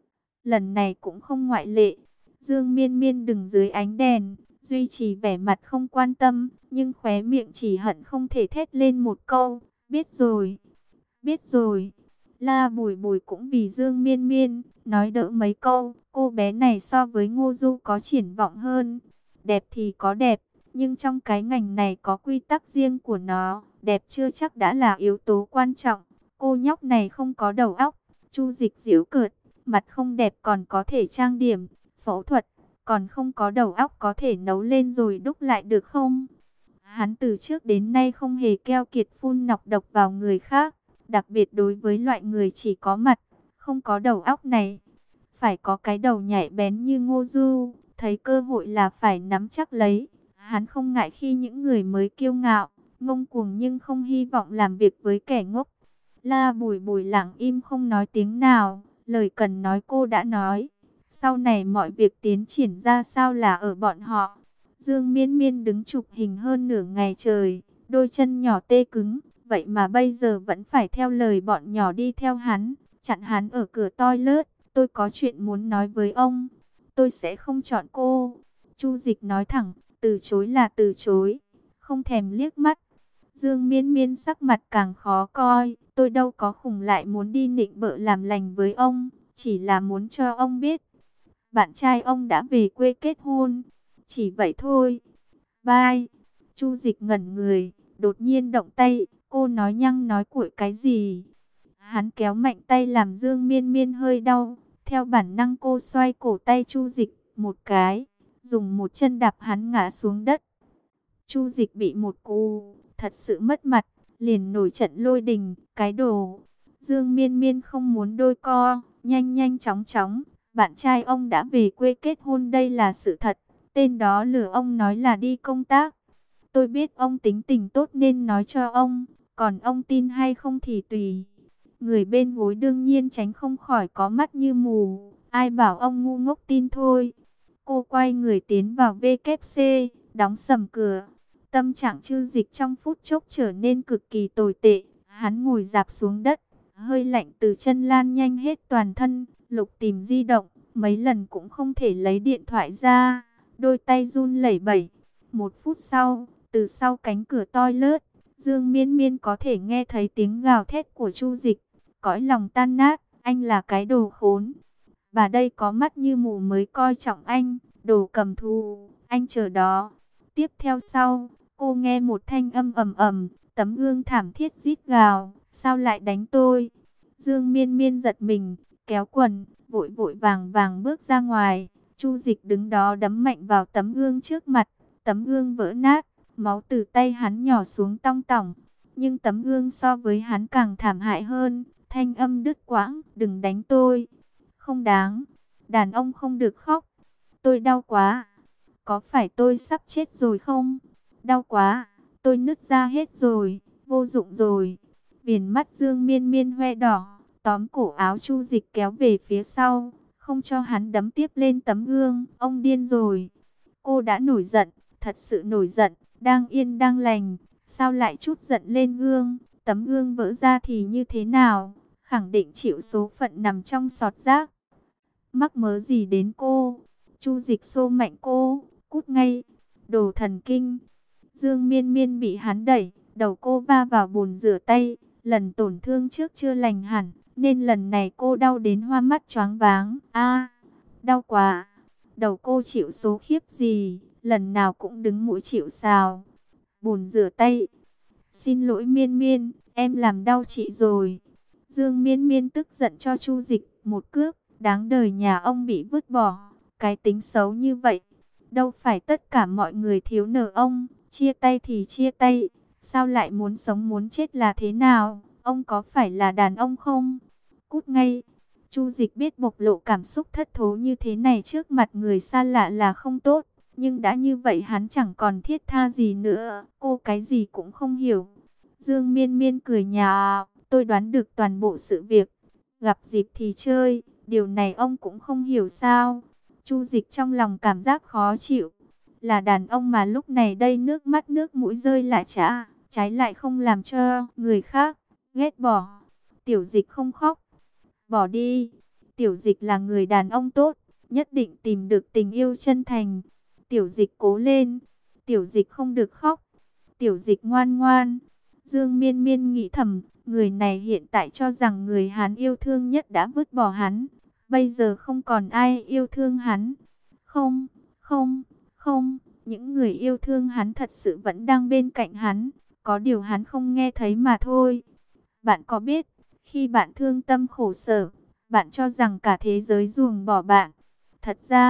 Lần này cũng không ngoại lệ. Dương Miên Miên đứng dưới ánh đèn, duy trì vẻ mặt không quan tâm, nhưng khóe miệng chỉ hận không thể thét lên một câu, biết rồi, biết rồi. La Bùi Bùi cũng vì Dương Miên Miên, nói đỡ mấy câu, cô bé này so với Ngô Du có triển vọng hơn. Đẹp thì có đẹp, nhưng trong cái ngành này có quy tắc riêng của nó, đẹp chưa chắc đã là yếu tố quan trọng. Cô nhóc này không có đầu óc. Chu Dịch giễu cợt, mặt không đẹp còn có thể trang điểm, phẫu thuật, còn không có đầu óc có thể nấu lên rồi đúc lại được không? Hắn từ trước đến nay không hề keo kiệt phun nọc độc vào người khác, đặc biệt đối với loại người chỉ có mặt, không có đầu óc này. Phải có cái đầu nhạy bén như Ngô Du, thấy cơ hội là phải nắm chắc lấy. Hắn không ngại khi những người mới kiêu ngạo, ngông cuồng nhưng không hy vọng làm việc với kẻ ngốc. La Bùi Bùi lặng im không nói tiếng nào, lời cần nói cô đã nói. Sau này mọi việc tiến triển ra sao là ở bọn họ. Dương Miên Miên đứng chụp hình hơn nửa ngày trời, đôi chân nhỏ tê cứng, vậy mà bây giờ vẫn phải theo lời bọn nhỏ đi theo hắn, chặn hắn ở cửa toilet. Tôi có chuyện muốn nói với ông, tôi sẽ không chọn cô. Chu Dịch nói thẳng, từ chối là từ chối, không thèm liếc mắt. Dương Miên Miên sắc mặt càng khó coi, tôi đâu có khùng lại muốn đi nịnh bợ làm lành với ông, chỉ là muốn cho ông biết, bạn trai ông đã về quê kết hôn, chỉ vậy thôi. Bye. Chu Dịch ngẩn người, đột nhiên động tay, cô nói nhăng nói cuội cái gì? Hắn kéo mạnh tay làm Dương Miên Miên hơi đau, theo bản năng cô xoay cổ tay Chu Dịch một cái, dùng một chân đạp hắn ngã xuống đất. Chu Dịch bị một cú, thật sự mất mặt, liền nổi trận lôi đình, cái đồ. Dương Miên Miên không muốn đôi co, nhanh nhanh chóng chóng, bạn trai ông đã về quê kết hôn đây là sự thật, tên đó lừa ông nói là đi công tác. Tôi biết ông tính tình tốt nên nói cho ông, còn ông tin hay không thì tùy. Người bên gối đương nhiên tránh không khỏi có mắt như mù, ai bảo ông ngu ngốc tin thôi. Cô quay người tiến vào vê kép xê, đóng sầm cửa. Tâm trạng Chu Dịch trong phút chốc trở nên cực kỳ tồi tệ. Hắn ngồi rạp xuống đất, hơi lạnh từ chân lan nhanh hết toàn thân. Lục tìm di động, mấy lần cũng không thể lấy điện thoại ra. Đôi tay run lẩy bẩy. Một phút sau, từ sau cánh cửa toilet, Dương Miên Miên có thể nghe thấy tiếng gào thét của Chu Dịch. Cõi lòng tan nát, anh là cái đồ khốn. Bà đây có mắt như mù mới coi trọng anh, đồ cầm thù, anh chờ đó. Tiếp theo sau, cô nghe một thanh âm ầm ầm, tấm gương thảm thiết rít gào, sao lại đánh tôi? Dương Miên Miên giật mình, kéo quần, vội vội vàng vàng bước ra ngoài. Chu Dịch đứng đó đấm mạnh vào tấm gương trước mặt, tấm gương vỡ nát, máu từ tay hắn nhỏ xuống tong tỏng. Nhưng tấm gương so với hắn càng thảm hại hơn, thanh âm đứt quãng, đừng đánh tôi. Không đáng, đàn ông không được khóc. Tôi đau quá. Có phải tôi sắp chết rồi không? Đau quá, tôi nứt ra hết rồi, vô dụng rồi. Viền mắt Dương Miên Miên hoe đỏ, tóm cổ áo Chu Dịch kéo về phía sau, không cho hắn đấm tiếp lên tấm gương. Ông điên rồi. Cô đã nổi giận, thật sự nổi giận, đang yên đang lành, sao lại chút giận lên gương? Tấm gương vỡ ra thì như thế nào? Khẳng định chịu số phận nằm trong sọt rác. Mắc mớ gì đến cô? Chu Dịch xô mạnh cô, cút ngay, đồ thần kinh. Dương Miên Miên bị hắn đẩy, đầu cô va vào bồn rửa tay. Lần tổn thương trước chưa lành hẳn, nên lần này cô đau đến hoa mắt choáng váng. A, đau quá. Đầu cô chịu số khiếp gì, lần nào cũng đứng mũi chịu sào. Bồn rửa tay. Xin lỗi Miên Miên, em làm đau chị rồi. Dương Miên Miên tức giận cho Chu Dịch một cước, đáng đời nhà ông bị vứt bỏ, cái tính xấu như vậy. Đâu phải tất cả mọi người thiếu nợ ông, chia tay thì chia tay, sao lại muốn sống muốn chết là thế nào? Ông có phải là đàn ông không? Cút ngay. Chu Dịch biết bộc lộ cảm xúc thất thố như thế này trước mặt người xa lạ là không tốt, nhưng đã như vậy hắn chẳng còn thiết tha gì nữa, cô cái gì cũng không hiểu. Dương Miên Miên cười nhạo, tôi đoán được toàn bộ sự việc, gặp dịp thì chơi, điều này ông cũng không hiểu sao? Chu Dịch trong lòng cảm giác khó chịu, là đàn ông mà lúc này đây nước mắt nước mũi rơi lã chã, trái lại không làm cho người khác ghét bỏ. Tiểu Dịch không khóc, bỏ đi. Tiểu Dịch là người đàn ông tốt, nhất định tìm được tình yêu chân thành. Tiểu Dịch cố lên, Tiểu Dịch không được khóc, Tiểu Dịch ngoan ngoan. Dương Miên Miên nghĩ thầm, người này hiện tại cho rằng người hắn yêu thương nhất đã vứt bỏ hắn, bây giờ không còn ai yêu thương hắn. Không, không, không, những người yêu thương hắn thật sự vẫn đang bên cạnh hắn, có điều hắn không nghe thấy mà thôi. Bạn có biết, khi bạn thương tâm khổ sở, bạn cho rằng cả thế giới ruồng bỏ bạn. Thật ra,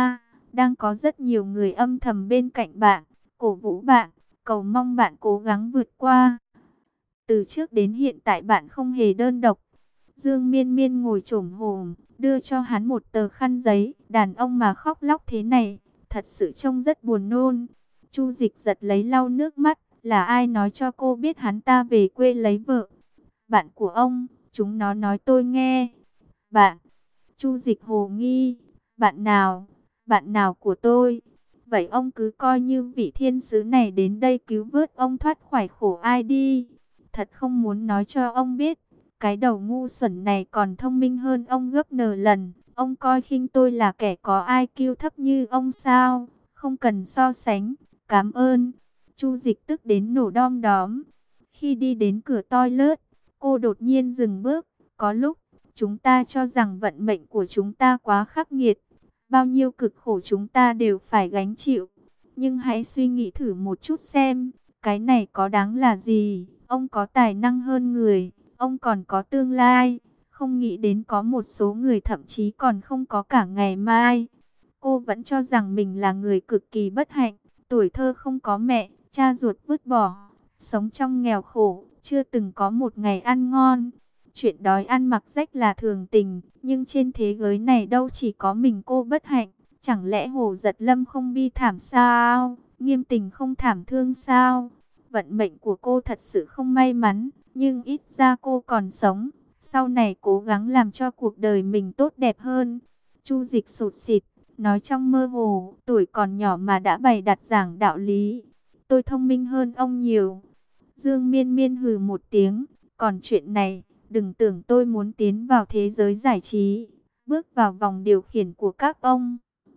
đang có rất nhiều người âm thầm bên cạnh bạn, cổ vũ bạn, cầu mong bạn cố gắng vượt qua. Từ trước đến hiện tại bạn không hề đơn độc. Dương Miên Miên ngồi chồm hổm, đưa cho hắn một tờ khăn giấy. Đàn ông mà khóc lóc thế này, thật sự trông rất buồn nôn. Chu Dịch giật lấy lau nước mắt. Là ai nói cho cô biết hắn ta về quê lấy vợ? Bạn của ông, chúng nó nói tôi nghe. Bạn? Chu Dịch hồ nghi. Bạn nào? Bạn nào của tôi? Vậy ông cứ coi như vị thiên sứ này đến đây cứu vớt ông thoát khỏi khổ ai đi. Thật không muốn nói cho ông biết. Cái đầu ngu xuẩn này còn thông minh hơn ông gấp nờ lần. Ông coi khinh tôi là kẻ có i kiu thấp như ông sao? Không cần so sánh. Cảm ơn. Chu Dịch tức đến nổ đom đóm. Khi đi đến cửa toilet, cô đột nhiên dừng bước. Có lúc, chúng ta cho rằng vận mệnh của chúng ta quá khắc nghiệt. Bao nhiêu cực khổ chúng ta đều phải gánh chịu. Nhưng hãy suy nghĩ thử một chút xem, cái này có đáng là gì? Ông có tài năng hơn người, ông còn có tương lai. Không nghĩ đến có một số người thậm chí còn không có cả ngày mai. Cô vẫn cho rằng mình là người cực kỳ bất hạnh. Tuổi thơ không có mẹ, cha ruột vứt bỏ. Sống trong nghèo khổ, chưa từng có một ngày ăn ngon. Chuyện đói ăn mặc rách là thường tình, nhưng trên thế giới này đâu chỉ có mình cô bất hạnh. Chẳng lẽ Hồ Giật Lâm không bi thảm sao? Nghiêm Tình không thảm thương sao? Vận mệnh của cô thật sự không may mắn, nhưng ít ra cô còn sống. Sau này cố gắng làm cho cuộc đời mình tốt đẹp hơn. Chu Dịch sụt sịt, nói trong mơ hồ, tuổi còn nhỏ mà đã bày đặt giảng đạo lý. Tôi thông minh hơn ông nhiều. Dương Miên Miên hừ một tiếng, còn chuyện này, đừng tưởng tôi muốn tiến vào thế giới giải trí, bước vào vòng điều khiển của các ông.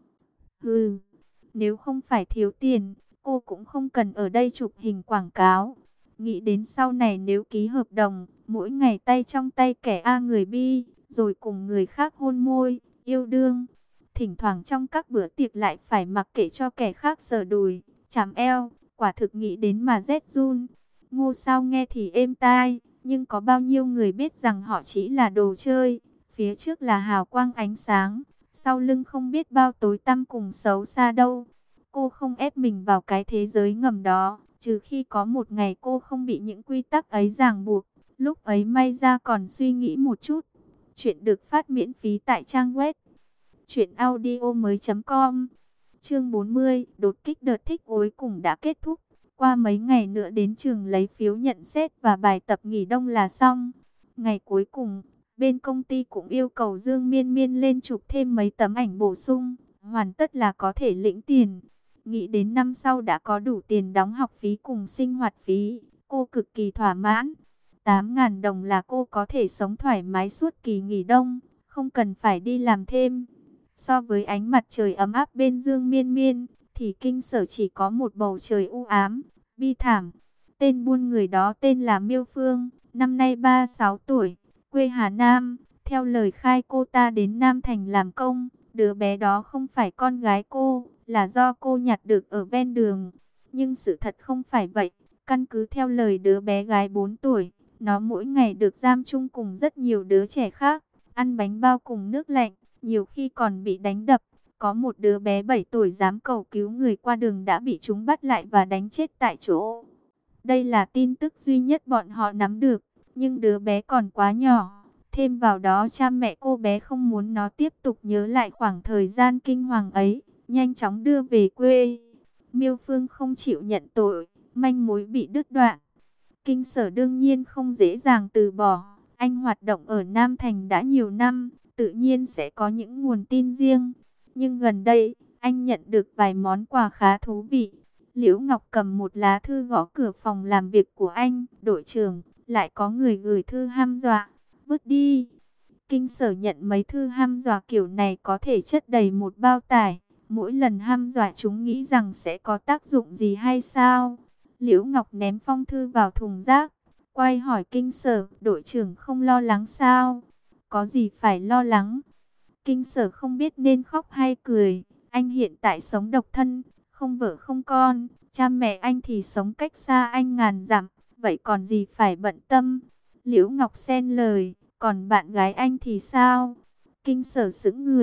Hừ, nếu không phải thiếu tiền, cô cũng không cần ở đây chụp hình quảng cáo. Nghĩ đến sau này nếu ký hợp đồng, mỗi ngày tay trong tay kẻ A người B, rồi cùng người khác hôn môi, yêu đương. Thỉnh thoảng trong các bữa tiệc lại phải mặc kệ cho kẻ khác sờ đùi, chạm eo, quả thực nghĩ đến mà rét run. Ngô Sao nghe thì êm tai, nhưng có bao nhiêu người biết rằng họ chỉ là đồ chơi, phía trước là hào quang ánh sáng, sau lưng không biết bao tối tăm cùng xấu xa đâu. Cô không ép mình vào cái thế giới ngầm đó, trừ khi có một ngày cô không bị những quy tắc ấy ràng buộc, lúc ấy may ra còn suy nghĩ một chút. Chuyện được phát miễn phí tại trang web truyện audio mới chấm com. Chương bốn mươi, đột kích đợt thích cuối cùng đã kết thúc. Qua mấy ngày nữa đến trường lấy phiếu nhận xét và bài tập nghỉ đông là xong. Ngày cuối cùng, bên công ty cũng yêu cầu Dương Miên Miên lên chụp thêm mấy tấm ảnh bổ sung, hoàn tất là có thể lĩnh tiền. Nghĩ đến năm sau đã có đủ tiền đóng học phí cùng sinh hoạt phí, cô cực kỳ thỏa mãn. tám nghìn đồng là cô có thể sống thoải mái suốt kỳ nghỉ đông, không cần phải đi làm thêm. So với ánh mặt trời ấm áp bên Dương Miên Miên, thì Kinh Sở chỉ có một bầu trời u ám, bi thảm. Tên buôn người đó tên là Miêu Phương, năm nay ba mươi sáu tuổi, quê Hà Nam. Theo lời khai cô ta đến Nam Thành làm công, đứa bé đó không phải con gái cô, là do cô nhặt được ở ven đường. Nhưng sự thật không phải vậy, căn cứ theo lời đứa bé gái bốn tuổi, nó mỗi ngày được giam chung cùng rất nhiều đứa trẻ khác, ăn bánh bao cùng nước lạnh, nhiều khi còn bị đánh đập. Có một đứa bé bảy tuổi dám cầu cứu người qua đường đã bị chúng bắt lại và đánh chết tại chỗ. Đây là tin tức duy nhất bọn họ nắm được, nhưng đứa bé còn quá nhỏ. Thêm vào đó cha mẹ cô bé không muốn nó tiếp tục nhớ lại khoảng thời gian kinh hoàng ấy, nhanh chóng đưa về quê. Miêu Phương không chịu nhận tội, manh mối bị đứt đoạn. Kinh Sở đương nhiên không dễ dàng từ bỏ. Anh hoạt động ở Nam Thành đã nhiều năm, tự nhiên sẽ có những nguồn tin riêng. Nhưng gần đây, anh nhận được vài món quà khá thú vị. Liễu Ngọc cầm một lá thư gõ cửa phòng làm việc của anh. Đội trưởng, lại có người gửi thư hăm dọa. Vứt đi. Kinh Sở nhận mấy thư hăm dọa kiểu này có thể chất đầy một bao tải. Mỗi lần hăm dọa chúng nghĩ rằng sẽ có tác dụng gì hay sao? Liễu Ngọc ném phong thư vào thùng rác, quay hỏi Kinh Sở, đội trưởng không lo lắng sao? Có gì phải lo lắng? Kinh Sở không biết nên khóc hay cười. Anh hiện tại sống độc thân, không vợ không con, cha mẹ anh thì sống cách xa anh ngàn dặm, vậy còn gì phải bận tâm? Liễu Ngọc xen lời, còn bạn gái anh thì sao? Kinh Sở sững người,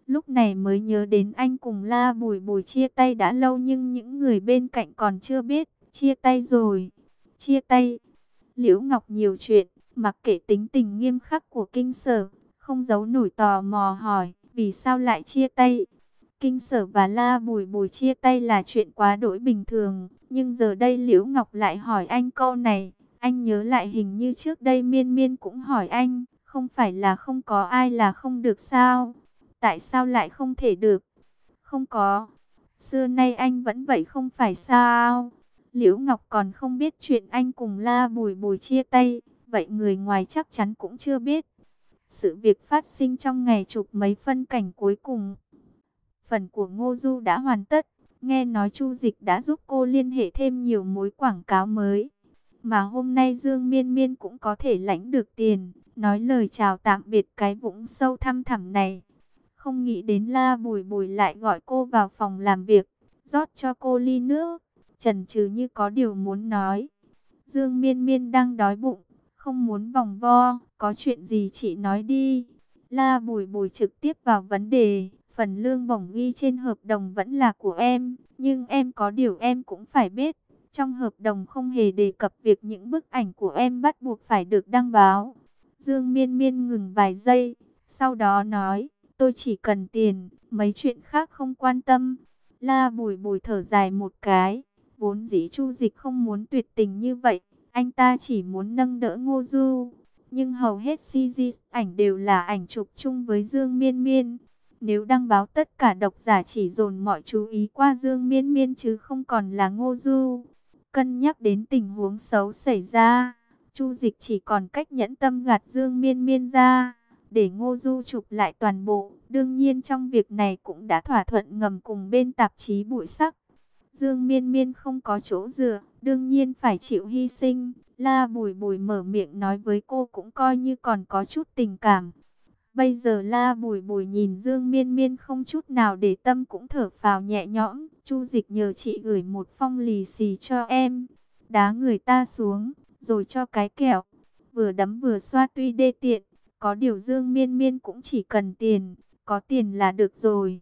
Lúc này mới nhớ đến anh cùng La Bùi Bùi chia tay đã lâu nhưng những người bên cạnh còn chưa biết. Chia tay rồi. Chia tay. Liễu Ngọc nhiều chuyện, mặc kệ tính tình nghiêm khắc của Kinh Sở, không giấu nổi tò mò hỏi, vì sao lại chia tay? Kinh Sở và La Bùi Bùi chia tay là chuyện quá đỗi bình thường, nhưng giờ đây Liễu Ngọc lại hỏi anh câu này. Anh nhớ lại hình như trước đây Miên Miên cũng hỏi anh, không phải là không có ai là không được sao? Tại sao lại không thể được? Không có. Xưa nay anh vẫn vậy không phải sao? Liễu Ngọc còn không biết chuyện anh cùng La Bùi Bùi chia tay, vậy người ngoài chắc chắn cũng chưa biết. Sự việc phát sinh trong ngày chụp mấy phân cảnh cuối cùng. Phần của Ngô Du đã hoàn tất, nghe nói Chu Dịch đã giúp cô liên hệ thêm nhiều mối quảng cáo mới. Mà hôm nay Dương Miên Miên cũng có thể lãnh được tiền, nói lời chào tạm biệt cái vũng sâu thăm thẳm này. Không nghĩ đến La Bùi Bùi lại gọi cô vào phòng làm việc, rót cho cô ly nước, chần chừ như có điều muốn nói. Dương Miên Miên đang đói bụng, không muốn vòng vo, có chuyện gì chị nói đi. La Bùi Bùi trực tiếp vào vấn đề, phần lương bổng ghi trên hợp đồng vẫn là của em, nhưng em có điều em cũng phải biết. Trong hợp đồng không hề đề cập việc những bức ảnh của em bắt buộc phải được đăng báo. Dương Miên Miên ngừng vài giây, sau đó nói, tôi chỉ cần tiền, mấy chuyện khác không quan tâm. La Bùi Bùi thở dài một cái, vốn dĩ Chu Dịch không muốn tuyệt tình như vậy, anh ta chỉ muốn nâng đỡ Ngô Du. Nhưng hầu hết xê giê ảnh đều là ảnh chụp chung với Dương Miên Miên. Nếu đăng báo tất cả độc giả chỉ dồn mọi chú ý qua Dương Miên Miên chứ không còn là Ngô Du. Cân nhắc đến tình huống xấu xảy ra, Chu Dịch chỉ còn cách nhẫn tâm gạt Dương Miên Miên ra, để Ngô Du chụp lại toàn bộ. Đương nhiên trong việc này cũng đã thỏa thuận ngầm cùng bên tạp chí Bụi Sắc. Dương Miên Miên không có chỗ dựa, đương nhiên phải chịu hy sinh. La Bùi Bùi mở miệng nói với cô cũng coi như còn có chút tình cảm. Bây giờ La Bùi Bùi nhìn Dương Miên Miên không chút nào để tâm cũng thở phào nhẹ nhõm. Chu Dịch nhờ chị gửi một phong lì xì cho em. Đá người ta xuống, rồi cho cái kẹo. Vừa đấm vừa xoa tuy đê tiện, có điều Dương Miên Miên cũng chỉ cần tiền, có tiền là được rồi.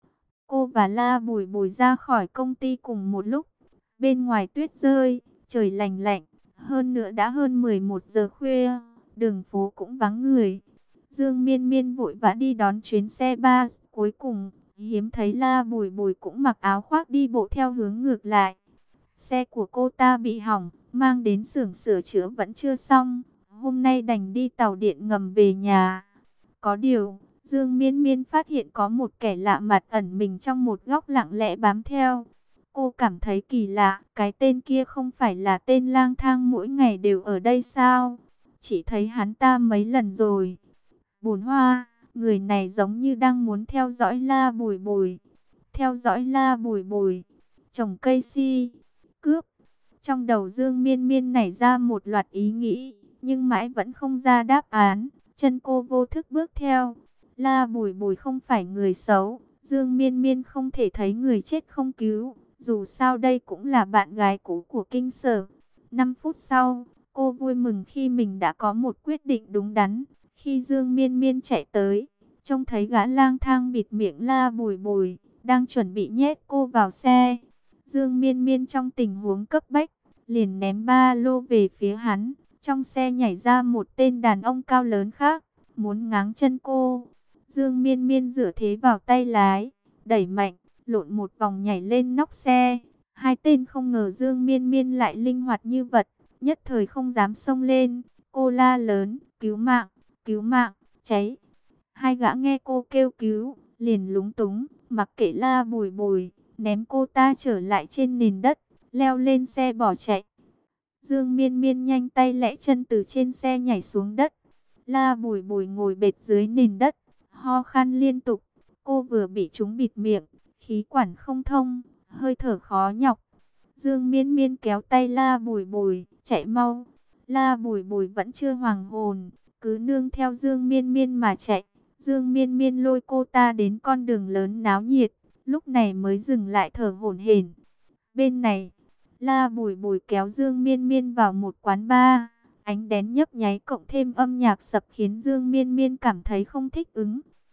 Cô và La Bùi Bùi ra khỏi công ty cùng một lúc. Bên ngoài tuyết rơi, trời lành lạnh, hơn nữa đã hơn mười một giờ khuya, đường phố cũng vắng người. Dương Miên Miên vội vã đi đón chuyến xe bus cuối cùng, hiếm thấy La Bùi Bùi cũng mặc áo khoác đi bộ theo hướng ngược lại. Xe của cô ta bị hỏng, mang đến xưởng sửa chữa vẫn chưa xong, hôm nay đành đi tàu điện ngầm về nhà. Có điều, Dương Miên Miên phát hiện có một kẻ lạ mặt ẩn mình trong một góc lặng lẽ bám theo. Cô cảm thấy kỳ lạ, cái tên kia không phải là tên lang thang mỗi ngày đều ở đây sao? Chỉ thấy hắn ta mấy lần rồi. Bùn Hoa, người này giống như đang muốn theo dõi La Bùi Bùi. Theo dõi La Bùi Bùi, trồng cây si, cướp. Trong đầu Dương Miên Miên nảy ra một loạt ý nghĩ, nhưng mãi vẫn không ra đáp án. Chân cô vô thức bước theo. La Bùi Bùi không phải người xấu, Dương Miên Miên không thể thấy người chết không cứu. Dù sao đây cũng là bạn gái cũ của Kinh Sở. năm phút sau, cô vui mừng khi mình đã có một quyết định đúng đắn. Khi Dương Miên Miên chạy tới, trông thấy gã lang thang bịt miệng La Bùi Bùi, đang chuẩn bị nhét cô vào xe. Dương Miên Miên trong tình huống cấp bách, liền ném ba lô về phía hắn. Trong xe nhảy ra một tên đàn ông cao lớn khác, muốn ngáng chân cô. Dương Miên Miên dựa thế vào tay lái, đẩy mạnh, lộn một vòng nhảy lên nóc xe. Hai tên không ngờ Dương Miên Miên lại linh hoạt như vật, nhất thời không dám xông lên. Cô la lớn, cứu mạng, cứu mạng, cháy. Hai gã nghe cô kêu cứu, liền lúng túng, mặc kệ La Bùi Bùi, ném cô ta trở lại trên nền đất, leo lên xe bỏ chạy. Dương Miên Miên nhanh tay lẽ chân từ trên xe nhảy xuống đất. La Bùi Bùi ngồi bệt dưới nền đất, ho khan liên tục. Cô vừa bị chúng bịt miệng, khí quản không thông, hơi thở khó nhọc. Dương Miên Miên kéo tay La Bùi Bùi, chạy mau. La Bùi Bùi vẫn chưa hoàn hồn, cứ nương theo Dương Miên Miên mà chạy. Dương Miên Miên lôi cô ta đến con đường lớn náo nhiệt, lúc này mới dừng lại thở hổn hển. Bên này, La Bùi Bùi kéo Dương Miên Miên vào một quán bar. Ánh đèn nhấp nháy cộng thêm âm nhạc sập khiến Dương Miên Miên cảm thấy không thích ứng.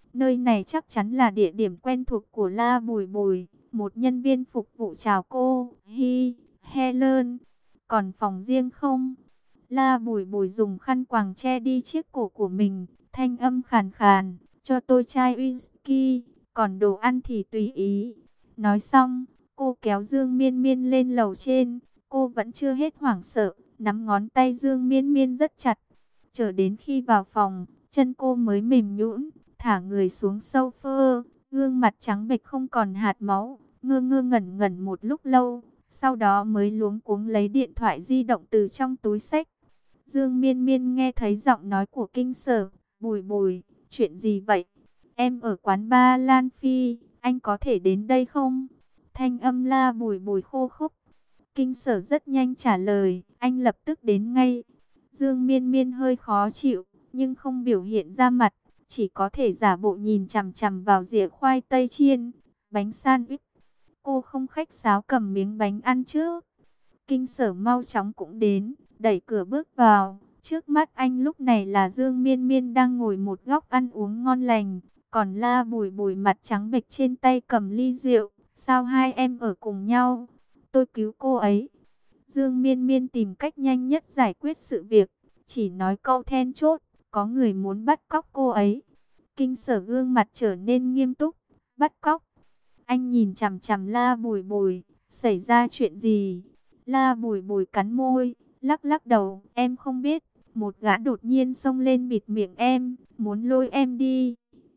Nơi này chắc chắn là địa điểm quen thuộc của La Bùi Bùi. Một nhân viên phục vụ chào cô. Hi, Helen, còn phòng riêng không? La Bùi Bùi dùng khăn quàng che đi chiếc cổ của mình, thanh âm khàn khàn, cho tôi chai whisky, còn đồ ăn thì tùy ý. Nói xong, cô kéo Dương Miên Miên lên lầu trên, cô vẫn chưa hết hoảng sợ, nắm ngón tay Dương Miên Miên rất chặt. Chờ đến khi vào phòng, chân cô mới mềm nhũn, thả người xuống sofa, gương mặt trắng bệch không còn hạt máu, ngơ ngơ ngẩn ngẩn một lúc lâu, sau đó mới luống cuống lấy điện thoại di động từ trong túi xách. Dương Miên Miên nghe thấy giọng nói của Kinh Sở. Bùi Bùi, chuyện gì vậy? Em ở quán bar Lan Phi, anh có thể đến đây không? Thanh âm La Bùi Bùi khô khốc. Kinh Sở rất nhanh trả lời, anh lập tức đến ngay. Dương Miên Miên hơi khó chịu, nhưng không biểu hiện ra mặt, chỉ có thể giả bộ nhìn chằm chằm vào dĩa khoai tây chiên, bánh sandwich. Cô không khách sáo cầm miếng bánh ăn trước. Kinh Sở mau chóng cũng đến, đẩy cửa bước vào. Trước mắt anh lúc này là Dương Miên Miên đang ngồi một góc ăn uống ngon lành, còn La Bùi Bùi mặt trắng bệch trên tay cầm ly rượu. Sao hai em ở cùng nhau? Tôi cứu cô ấy. Dương Miên Miên tìm cách nhanh nhất giải quyết sự việc, chỉ nói câu then chốt, có người muốn bắt cóc cô ấy. Kinh Sở gương mặt trở nên nghiêm túc. Bắt cóc? Anh nhìn chằm chằm La Bùi Bùi, xảy ra chuyện gì? La Bùi Bùi cắn môi, lắc lắc đầu, em không biết. Một gã đột nhiên xông lên bịt miệng em, muốn lôi em đi.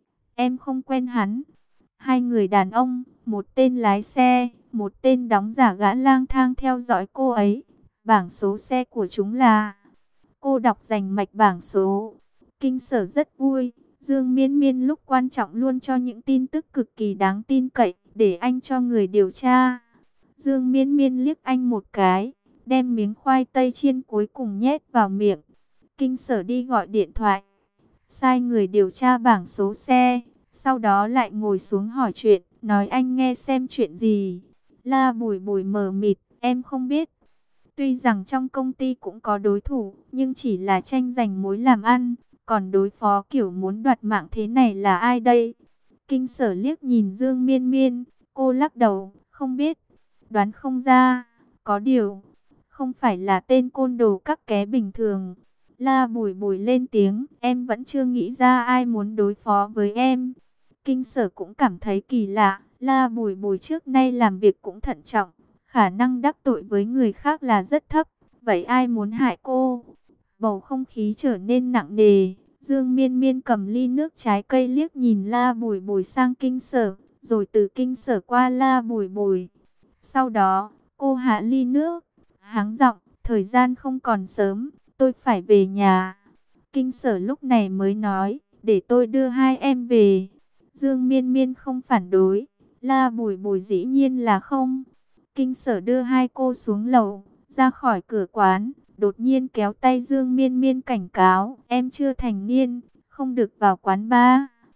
Em không quen hắn. Hai người đàn ông, một tên lái xe, một tên đóng giả gã lang thang theo dõi cô ấy. Bảng số xe của chúng là... Cô đọc rành mạch bảng số. Kinh Sở rất vui. Dương Miên Miên lúc quan trọng luôn cho những tin tức cực kỳ đáng tin cậy, để anh cho người điều tra. Dương Miên Miên liếc anh một cái, đem miếng khoai tây chiên cuối cùng nhét vào miệng. Kinh Sở đi gọi điện thoại, sai người điều tra bảng số xe, sau đó lại ngồi xuống hỏi chuyện, nói anh nghe xem chuyện gì. La Bùi Bùi mờ mịt, em không biết. Tuy rằng trong công ty cũng có đối thủ, nhưng chỉ là tranh giành mối làm ăn, còn đối phó kiểu muốn đoạt mạng thế này là ai đây? Kinh Sở liếc nhìn Dương Miên Miên, cô lắc đầu, không biết, đoán không ra, có điều, không phải là tên côn đồ các ké bình thường. La Bùi Bùi lên tiếng, em vẫn chưa nghĩ ra ai muốn đối phó với em. Kinh Sở cũng cảm thấy kỳ lạ, La Bùi Bùi trước nay làm việc cũng thận trọng, khả năng đắc tội với người khác là rất thấp, vậy ai muốn hại cô? Bầu không khí trở nên nặng nề, Dương Miên Miên cầm ly nước trái cây liếc nhìn La Bùi Bùi sang Kinh Sở, rồi từ Kinh Sở qua La Bùi Bùi. Sau đó, cô hạ ly nước, hắng giọng, thời gian không còn sớm, tôi phải về nhà. Kinh Sở lúc này mới nói, để tôi đưa hai em về. Dương Miên Miên không phản đối, La Bùi Bùi dĩ nhiên là không. Kinh Sở đưa hai cô xuống lầu, ra khỏi cửa quán, đột nhiên kéo tay Dương Miên Miên cảnh cáo, em chưa thành niên, không được vào quán bar.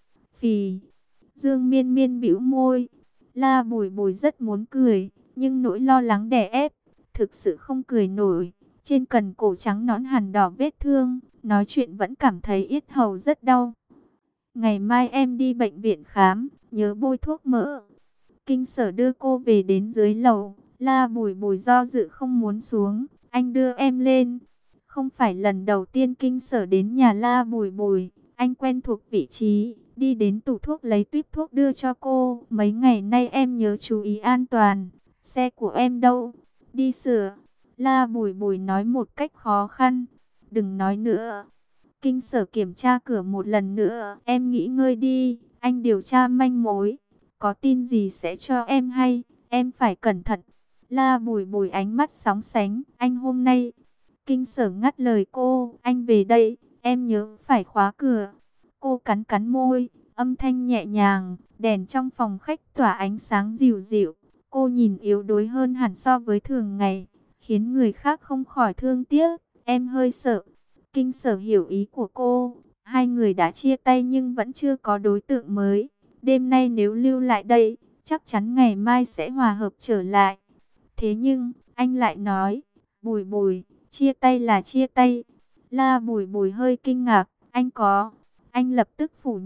Phì, Dương Miên Miên bĩu môi, La Bùi Bùi rất muốn cười, nhưng nỗi lo lắng đè ép, thực sự không cười nổi. Trên cần cổ trắng nõn hằn đỏ vết thương, nói chuyện vẫn cảm thấy yết hầu rất đau. Ngày mai em đi bệnh viện khám, nhớ bôi thuốc mỡ. Kinh Sở đưa cô về đến dưới lầu, La Bùi Bùi do dự không muốn xuống, anh đưa em lên. Không phải lần đầu tiên Kinh Sở đến nhà La Bùi Bùi, anh quen thuộc vị trí, đi đến tủ thuốc lấy tuýp thuốc đưa cho cô. Mấy ngày nay em nhớ chú ý an toàn, xe của em đâu? Đi sửa. La Bùi Bùi nói một cách khó khăn, đừng nói nữa. Kinh Sở kiểm tra cửa một lần nữa, em nghỉ ngơi đi, anh điều tra manh mối. Có tin gì sẽ cho em hay, em phải cẩn thận. La Bùi Bùi ánh mắt sóng sánh, anh hôm nay. Kinh Sở ngắt lời cô, anh về đây, em nhớ phải khóa cửa. Cô cắn cắn môi, âm thanh nhẹ nhàng, đèn trong phòng khách tỏa ánh sáng dịu dịu. Cô nhìn yếu đuối hơn hẳn so với thường ngày, khiến người khác không khỏi thương tiếc, em hơi sợ. Kinh Sở hiểu ý của cô, hai người đã chia tay nhưng vẫn chưa có đối tượng mới. Đêm nay nếu lưu lại đây, chắc chắn ngày mai sẽ hòa hợp trở lại. Thế nhưng, anh lại nói, Bùi Bùi, chia tay là chia tay. La Bùi Bùi hơi kinh ngạc, anh có. Anh lập tức phủ nhận,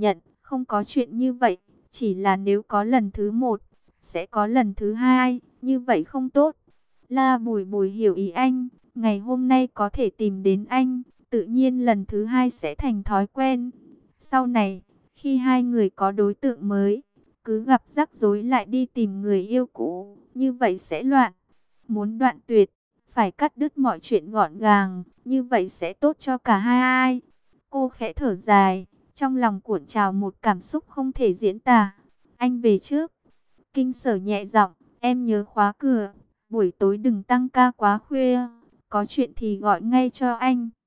không có chuyện như vậy. Chỉ là nếu có lần thứ một, sẽ có lần thứ hai, như vậy không tốt. La Bùi Bùi hiểu ý anh, ngày hôm nay có thể tìm đến anh, tự nhiên lần thứ hai sẽ thành thói quen. Sau này, khi hai người có đối tượng mới, cứ gặp rắc rối lại đi tìm người yêu cũ, như vậy sẽ loạn. Muốn đoạn tuyệt, phải cắt đứt mọi chuyện gọn gàng, như vậy sẽ tốt cho cả hai. Cô khẽ thở dài, trong lòng cuộn trào một cảm xúc không thể diễn tả. Anh về trước. Kinh Sở nhẹ giọng, em nhớ khóa cửa, buổi tối đừng tăng ca quá khuya, có chuyện thì gọi ngay cho anh.